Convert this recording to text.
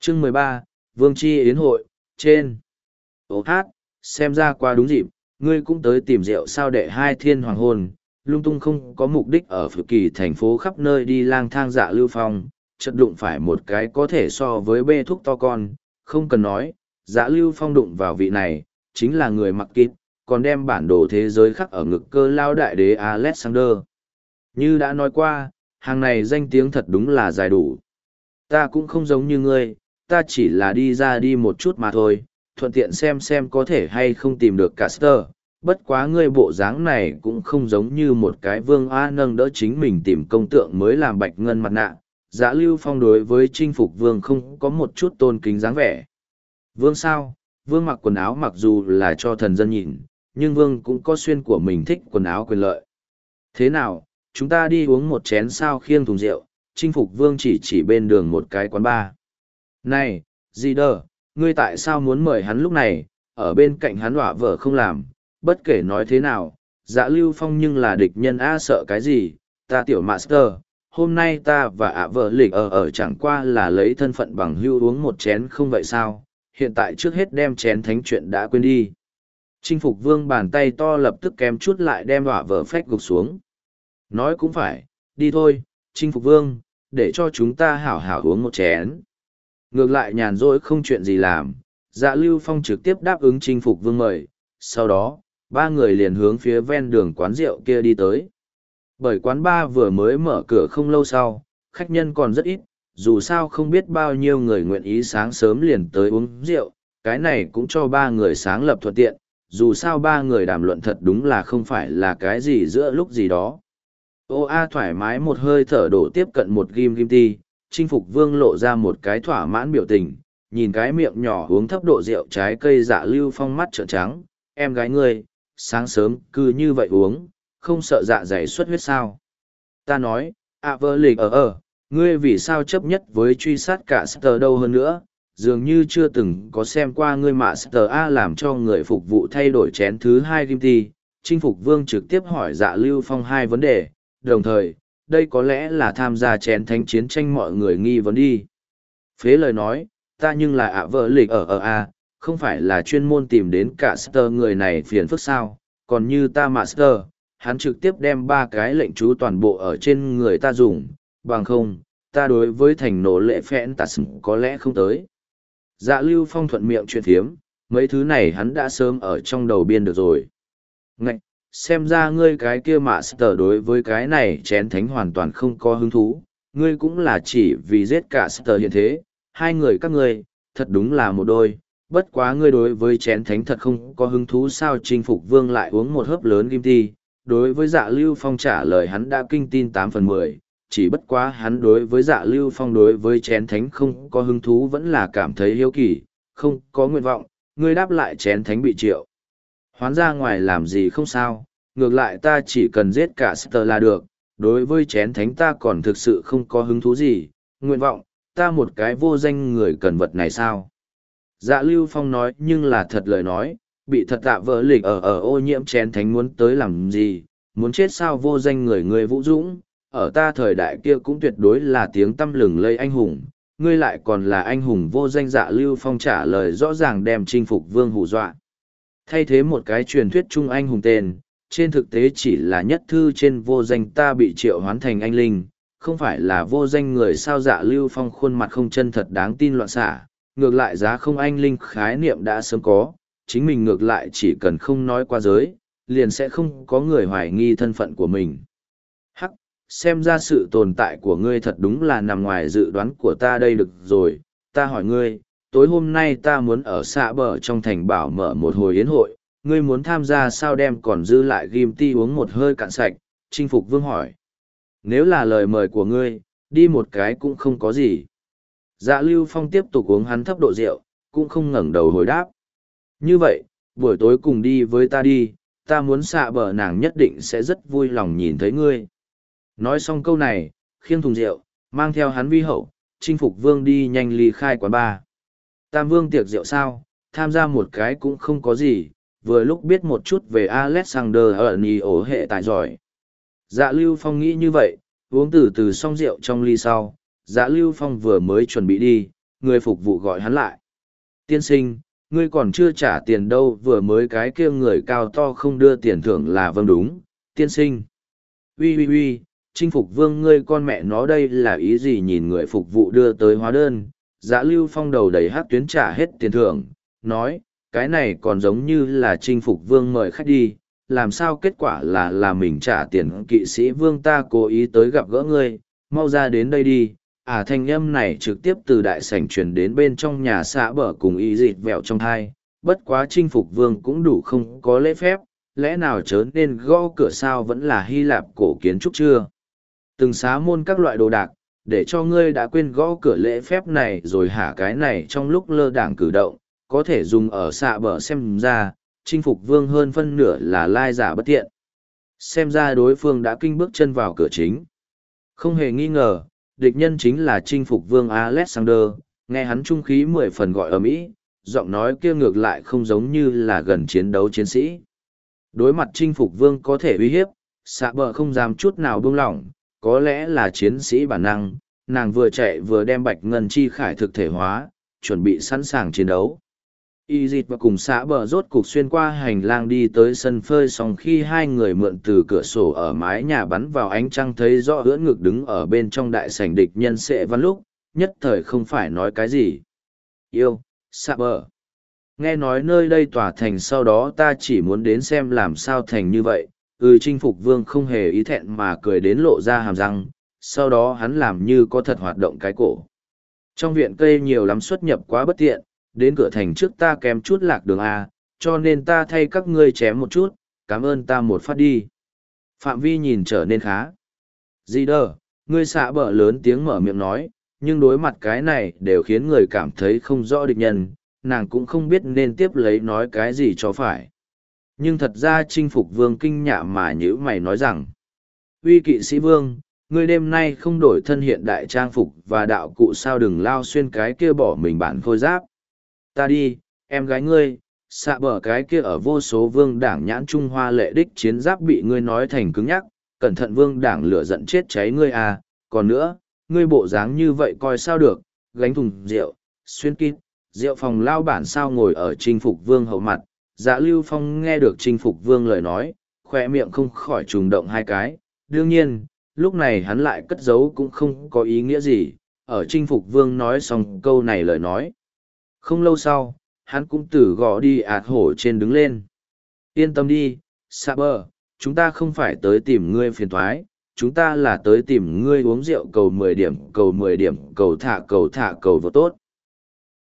Chương 13, Vương Chi Yến hội, trên. Ô hát, xem ra qua đúng dịp, ngươi cũng tới tìm rượu sao đệ hai thiên hoàng hôn, lung tung không có mục đích ở phủ kỳ thành phố khắp nơi đi lang thang Dạ Lưu Phong, chợt đụng phải một cái có thể so với bê thuốc to con, không cần nói, Dạ Lưu Phong đụng vào vị này, chính là người mặc kít, còn đem bản đồ thế giới khắc ở ngực cơ lao đại đế Alexander. Như đã nói qua, hàng này danh tiếng thật đúng là dài đủ. Ta cũng không giống như ngươi, ta chỉ là đi ra đi một chút mà thôi, thuận tiện xem có thể hay không tìm được Caster. Bất quá ngươi bộ dáng này cũng không giống như một cái vương A nâng đỡ chính mình tìm công tượng mới làm bạch ngân mặt nạ. Dạ Lưu Phong đối với chinh phục vương không có một chút tôn kính dáng vẻ. Vương sao? Vương mặc quần áo mặc dù là cho thần dân nhìn, nhưng vương cũng có xuyên của mình thích quần áo quyền lợi. Thế nào, chúng ta đi uống một chén sao khiêng thùng rượu, chinh phục vương chỉ bên đường một cái quán bar. Này, gì đờ, ngươi tại sao muốn mời hắn lúc này, ở bên cạnh hắn họa vợ không làm, bất kể nói thế nào, Dạ Lưu Phong nhưng là địch nhân a sợ cái gì, ta tiểu master, hôm nay ta và ạ vợ lịch ở chẳng qua là lấy thân phận bằng hưu uống một chén không vậy sao, hiện tại trước hết đem chén thánh chuyện đã quên đi. Chinh phục vương bàn tay to lập tức kém chút lại đem họa vợ phách gục xuống. Nói cũng phải, đi thôi, chinh phục vương, để cho chúng ta hảo hảo uống một chén. Ngược lại nhàn rỗi không chuyện gì làm, Dạ Lưu Phong trực tiếp đáp ứng chinh phục vương mời, sau đó, ba người liền hướng phía ven đường quán rượu kia đi tới. Bởi quán bar vừa mới mở cửa không lâu sau, khách nhân còn rất ít, dù sao không biết bao nhiêu người nguyện ý sáng sớm liền tới uống rượu, cái này cũng cho ba người sáng lập thuận tiện, dù sao ba người đàm luận thật đúng là không phải là cái gì giữa lúc gì đó. Ô a thoải mái một hơi thở đổ tiếp cận một ghim ti, chinh phục vương lộ ra một cái thỏa mãn biểu tình, nhìn cái miệng nhỏ uống thấp độ rượu trái cây Dạ Lưu Phong mắt trợn trắng, em gái ngươi, sáng sớm cứ như vậy uống, không sợ dạ dày xuất huyết sao. Ta nói, vợ lịch ngươi vì sao chấp nhất với truy sát cả Star đâu hơn nữa, dường như chưa từng có xem qua ngươi mà Star A làm cho người phục vụ thay đổi chén thứ hai ghim ti. Chinh phục vương trực tiếp hỏi Dạ Lưu Phong hai vấn đề, đồng thời, đây có lẽ là tham gia chén thánh chiến tranh mọi người nghi vấn đi. Phế lời nói, ta nhưng là vợ lịch không phải là chuyên môn tìm đến cả Star người này phiền phức sao, còn như ta Master, hắn trực tiếp đem ba cái lệnh chú toàn bộ ở trên người ta dùng, bằng không, ta đối với thành nổ lệ phẽn tạt có lẽ không tới. Dạ Lưu Phong thuận miệng chuyện thiếm, mấy thứ này hắn đã sớm ở trong đầu biên được rồi. Ngạch, xem ra ngươi cái kia Master đối với cái này chén thánh hoàn toàn không có hứng thú, ngươi cũng là chỉ vì giết cả Star hiện thế, hai người các ngươi, thật đúng là một đôi. Bất quá ngươi đối với chén thánh thật không có hứng thú sao chinh phục vương lại uống một hớp lớn kim ti. Đối với Dạ Lưu Phong trả lời hắn đã kinh tin 8/10, chỉ bất quá hắn đối với Dạ Lưu Phong đối với chén thánh không có hứng thú vẫn là cảm thấy hiếu kỳ, không có nguyện vọng, ngươi đáp lại chén thánh bị triệu. Hoán ra ngoài làm gì không sao, ngược lại ta chỉ cần giết cả Star là được, đối với chén thánh ta còn thực sự không có hứng thú gì, nguyện vọng, ta một cái vô danh người cần vật này sao. Dạ Lưu Phong nói nhưng là thật lời nói, bị thật tạ vỡ lịch ở ô nhiễm chén thánh muốn tới làm gì, muốn chết sao vô danh người vũ dũng, ở ta thời đại kia cũng tuyệt đối là tiếng tăm lừng lây anh hùng, ngươi lại còn là anh hùng vô danh. Dạ Lưu Phong trả lời rõ ràng đem chinh phục vương hù dọa. Thay thế một cái truyền thuyết trung anh hùng tên, trên thực tế chỉ là nhất thư trên vô danh ta bị triệu hoán thành anh linh, không phải là vô danh người sao. Dạ Lưu Phong khuôn mặt không chân thật đáng tin loạn xả. Ngược lại giá không anh linh khái niệm đã sớm có, chính mình ngược lại chỉ cần không nói qua giới, liền sẽ không có người hoài nghi thân phận của mình. Hắc, xem ra sự tồn tại của ngươi thật đúng là nằm ngoài dự đoán của ta đây được rồi, ta hỏi ngươi, tối hôm nay ta muốn ở xạ bờ trong thành bảo mở một hồi yến hội, ngươi muốn tham gia sao đem còn dư lại ghim ti uống một hơi cạn sạch, chinh phục vương hỏi. Nếu là lời mời của ngươi, đi một cái cũng không có gì. Dạ Lưu Phong tiếp tục uống hắn thấp độ rượu, cũng không ngẩng đầu hồi đáp. Như vậy, buổi tối cùng đi với ta đi, ta muốn xạ bờ nàng nhất định sẽ rất vui lòng nhìn thấy ngươi. Nói xong câu này, khiêng thùng rượu, mang theo hắn vi hậu, chinh phục vương đi nhanh ly khai quán bar. Tam vương tiệc rượu sao, tham gia một cái cũng không có gì, vừa lúc biết một chút về Alexander ở nì ổ hệ tài giỏi. Dạ Lưu Phong nghĩ như vậy, uống từ từ xong rượu trong ly sau. Dạ Lưu Phong vừa mới chuẩn bị đi, người phục vụ gọi hắn lại. Tiên sinh, ngươi còn chưa trả tiền đâu, vừa mới cái kia người cao to không đưa tiền thưởng là vâng đúng, tiên sinh. Uy, chinh phục vương ngươi con mẹ nó đây là ý gì, nhìn người phục vụ đưa tới hóa đơn, Dạ Lưu Phong đầu đầy hát tuyến trả hết tiền thưởng, nói, cái này còn giống như là chinh phục vương mời khách đi, làm sao kết quả là mình trả tiền, kỵ sĩ vương ta cố ý tới gặp gỡ ngươi, mau ra đến đây đi. Thanh âm này trực tiếp từ đại sảnh truyền đến bên trong nhà xã bờ cùng y dịt vẹo trong thai, bất quá chinh phục vương cũng đủ không có lễ phép, lẽ nào chớ nên gõ cửa sao, vẫn là Hy Lạp cổ kiến trúc chưa? Từng xá môn các loại đồ đạc, để cho ngươi đã quên gõ cửa lễ phép này rồi hả? Cái này trong lúc lơ đảng cử động, có thể dùng ở xạ bờ xem ra, chinh phục vương hơn phân nửa là lai giả bất tiện. Xem ra đối phương đã kinh bước chân vào cửa chính. Không hề nghi ngờ, địch nhân chính là chinh phục vương Alexander, nghe hắn trung khí 10 phần gọi ở Mỹ, giọng nói kia ngược lại không giống như là gần chiến đấu chiến sĩ. Đối mặt chinh phục vương có thể uy hiếp, xạ bờ không dám chút nào buông lỏng, có lẽ là chiến sĩ bản năng, nàng vừa chạy vừa đem bạch ngân chi khải thực thể hóa, chuẩn bị sẵn sàng chiến đấu. Y dịt và cùng xã bờ rốt cục xuyên qua hành lang đi tới sân phơi xong, khi hai người mượn từ cửa sổ ở mái nhà bắn vào ánh trăng thấy rõ ưỡn ngực đứng ở bên trong đại sảnh địch nhân Sệ Văn lúc, nhất thời không phải nói cái gì. Yêu, xã bờ. Nghe nói nơi đây tỏa thành, sau đó ta chỉ muốn đến xem làm sao thành như vậy. Chinh phục vương không hề ý thẹn mà cười đến lộ ra hàm răng, sau đó hắn làm như có thật hoạt động cái cổ. Trong viện cây nhiều lắm, xuất nhập quá bất tiện, đến cửa thành trước ta kém chút lạc đường A, cho nên ta thay các ngươi chém một chút, cảm ơn ta một phát đi. Phạm vi nhìn trở nên khá. Gì đờ, ngươi xạ bờ lớn tiếng mở miệng nói, nhưng đối mặt cái này đều khiến người cảm thấy không rõ địch nhân, nàng cũng không biết nên tiếp lấy nói cái gì cho phải. Nhưng thật ra chinh phục vương kinh nhạ mà nhữ mày nói rằng, uy kỵ sĩ vương, ngươi đêm nay không đổi thân hiện đại trang phục và đạo cụ sao, đừng lao xuyên cái kia bỏ mình bản khôi giáp. Ta đi, em gái ngươi, xạ bờ cái kia ở vô số vương đảng nhãn Trung Hoa lệ đích chiến giáp bị ngươi nói thành cứng nhắc, cẩn thận vương đảng lửa giận chết cháy ngươi à, còn nữa, ngươi bộ dáng như vậy coi sao được, gánh thùng rượu, xuyên kín, rượu phòng lao bản sao ngồi ở chinh phục vương hậu mặt. Dạ Lưu Phong nghe được chinh phục vương lời nói, khoe miệng không khỏi trùng động hai cái, đương nhiên, lúc này hắn lại cất giấu cũng không có ý nghĩa gì, ở chinh phục vương nói xong câu này lời nói. Không lâu sau, hắn cũng từ gõ đi hổ trên đứng lên. Yên tâm đi, Saber, chúng ta không phải tới tìm ngươi phiền thoái, chúng ta là tới tìm ngươi uống rượu cầu 10 điểm, cầu 10 điểm, cầu thả cầu vô tốt.